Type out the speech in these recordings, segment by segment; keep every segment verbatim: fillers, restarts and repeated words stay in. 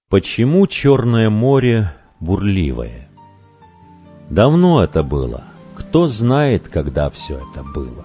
Почему Черное море бурливое? Давно это было. Кто знает, когда все это было.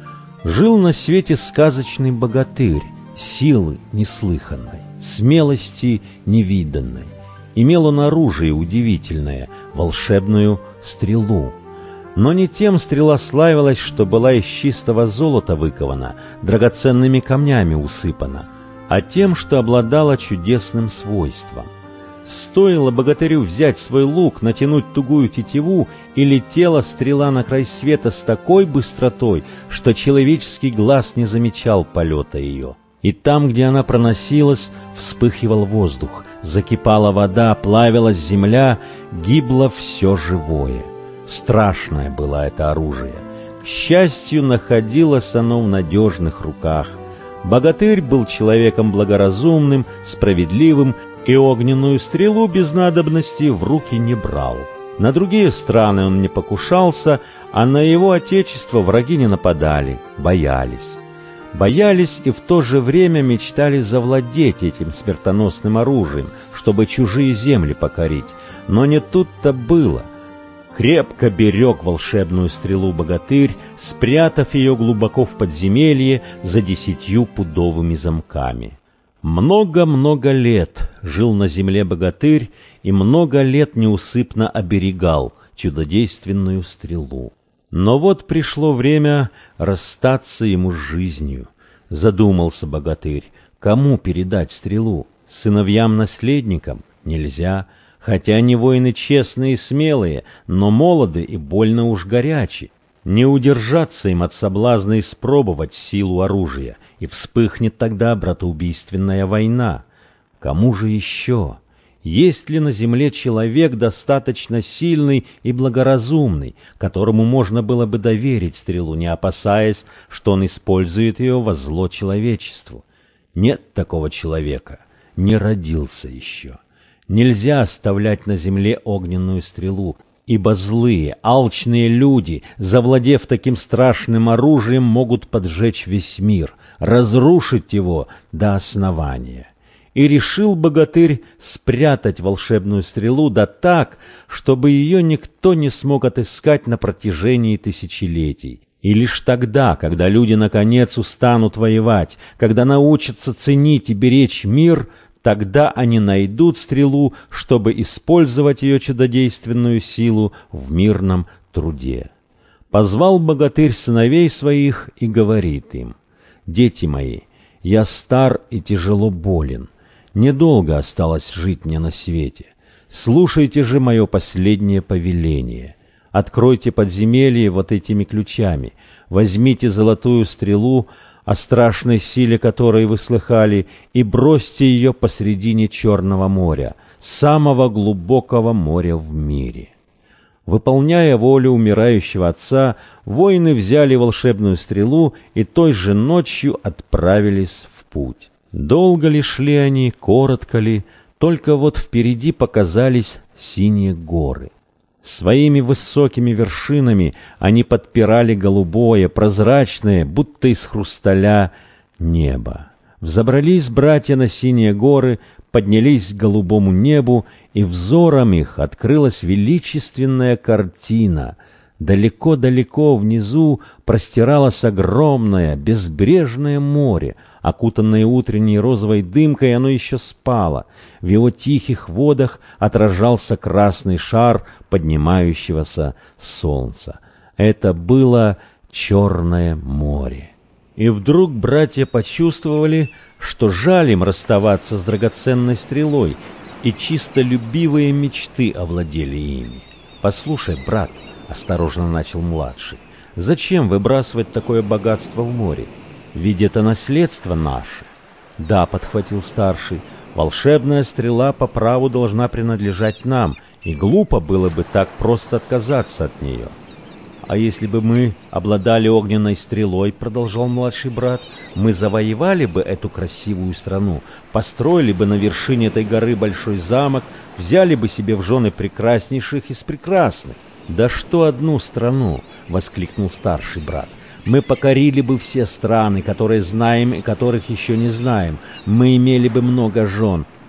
Жил на свете сказочный богатырь, силы неслыханной, смелости невиданной. Имел он оружие удивительное, волшебную стрелу. Но не тем стрела славилась, что была из чистого золота выкована, драгоценными камнями усыпана, а тем, что обладала чудесным свойством. Стоило богатырю взять свой лук, натянуть тугую тетиву, и летела стрела на край света с такой быстротой, что человеческий глаз не замечал полета ее. И там, где она проносилась, вспыхивал воздух, закипала вода, плавилась земля, гибло все живое. Страшное было это оружие. К счастью, находилось оно в надежных руках. Богатырь был человеком благоразумным, справедливым, и огненную стрелу без надобности в руки не брал. На другие страны он не покушался, а на его отечество враги не нападали, боялись. Боялись и в то же время мечтали завладеть этим смертоносным оружием, чтобы чужие земли покорить. Но не тут-то было. Крепко берег волшебную стрелу богатырь, спрятав ее глубоко в подземелье за десятью пудовыми замками. Много-много лет жил на земле богатырь и много лет неусыпно оберегал чудодейственную стрелу. Но вот пришло время расстаться ему с жизнью. Задумался богатырь, кому передать стрелу? Сыновьям-наследникам? Нельзя. Хотя они воины честные и смелые, но молоды и больно уж горячи. Не удержаться им от соблазна испробовать силу оружия, и вспыхнет тогда братоубийственная война. Кому же еще? Есть ли на земле человек достаточно сильный и благоразумный, которому можно было бы доверить стрелу, не опасаясь, что он использует ее во зло человечеству? Нет такого человека, не родился еще. Нельзя оставлять на земле огненную стрелу, ибо злые, алчные люди, завладев таким страшным оружием, могут поджечь весь мир, разрушить его до основания. И решил богатырь спрятать волшебную стрелу да так, чтобы ее никто не смог отыскать на протяжении тысячелетий. И лишь тогда, когда люди наконец устанут воевать, когда научатся ценить и беречь мир, тогда они найдут стрелу, чтобы использовать ее чудодейственную силу в мирном труде. Позвал богатырь сыновей своих и говорит им: «Дети мои, я стар и тяжело болен. Недолго осталось жить мне на свете. Слушайте же мое последнее повеление. Откройте подземелье вот этими ключами, возьмите золотую стрелу, о страшной силе которой вы слыхали, и бросьте ее посредине Черного моря, самого глубокого моря в мире». Выполняя волю умирающего отца, воины взяли волшебную стрелу и той же ночью отправились в путь. Долго ли шли они, коротко ли, только вот впереди показались синие горы. Своими высокими вершинами они подпирали голубое, прозрачное, будто из хрусталя, небо. Взобрались братья на синие горы, поднялись к голубому небу, и взором их открылась величественная картина. Далеко-далеко внизу простиралось огромное, безбрежное море. Окутанное утренней розовой дымкой, оно еще спало. В его тихих водах отражался красный шар поднимающегося солнца. Это было Черное море. И вдруг братья почувствовали, что жаль им расставаться с драгоценной стрелой, и чисто любивые мечты овладели ими. «Послушай, брат», — осторожно начал младший, — «зачем выбрасывать такое богатство в море? Ведь это наследство наше». «Да», — подхватил старший, — «волшебная стрела по праву должна принадлежать нам, и глупо было бы так просто отказаться от нее». «А если бы мы обладали огненной стрелой, — продолжал младший брат, — мы завоевали бы эту красивую страну, построили бы на вершине этой горы большой замок, взяли бы себе в жены прекраснейших из прекрасных». «Да что одну страну!» — воскликнул старший брат. «Мы покорили бы все страны, которые знаем и которых еще не знаем. Мы имели бы много жен.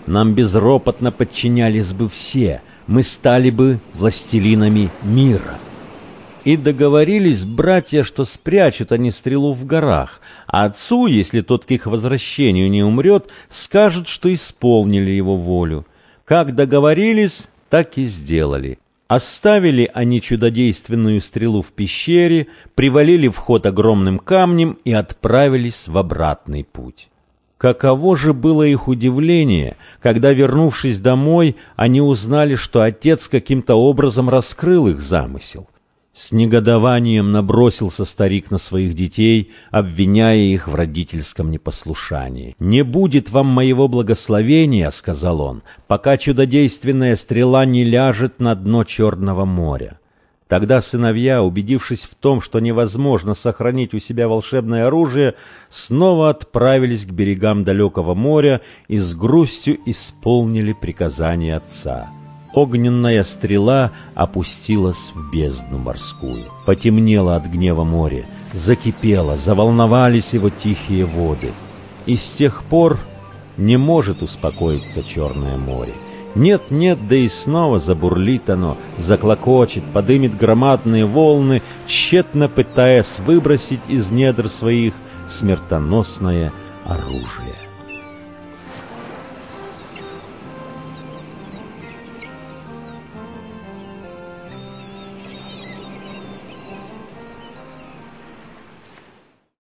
нам безропотно подчинялись бы все, мы стали бы властелинами мира. И договорились братья, что спрячут они стрелу в горах, а отцу, если тот к их возвращению не умрет, скажут, что исполнили его волю. Как договорились, так и сделали. Оставили они чудодейственную стрелу в пещере, привалили вход огромным камнем и отправились в обратный путь. Каково же было их удивление, когда, вернувшись домой, они узнали, что отец каким-то образом раскрыл их замысел. С негодованием набросился старик на своих детей, обвиняя их в родительском непослушании. «Не будет вам моего благословения, — сказал он, — пока чудодейственная стрела не ляжет на дно Черного моря». Тогда сыновья, убедившись в том, что невозможно сохранить у себя волшебное оружие, снова отправились к берегам далекого моря и с грустью исполнили приказание отца. Огненная стрела опустилась в бездну морскую. Потемнело от гнева море, закипело, заволновались его тихие воды. И с тех пор не может успокоиться Черное море. Нет-нет, да и снова забурлит оно, заклокочет, подымет громадные волны, тщетно пытаясь выбросить из недр своих смертоносное оружие.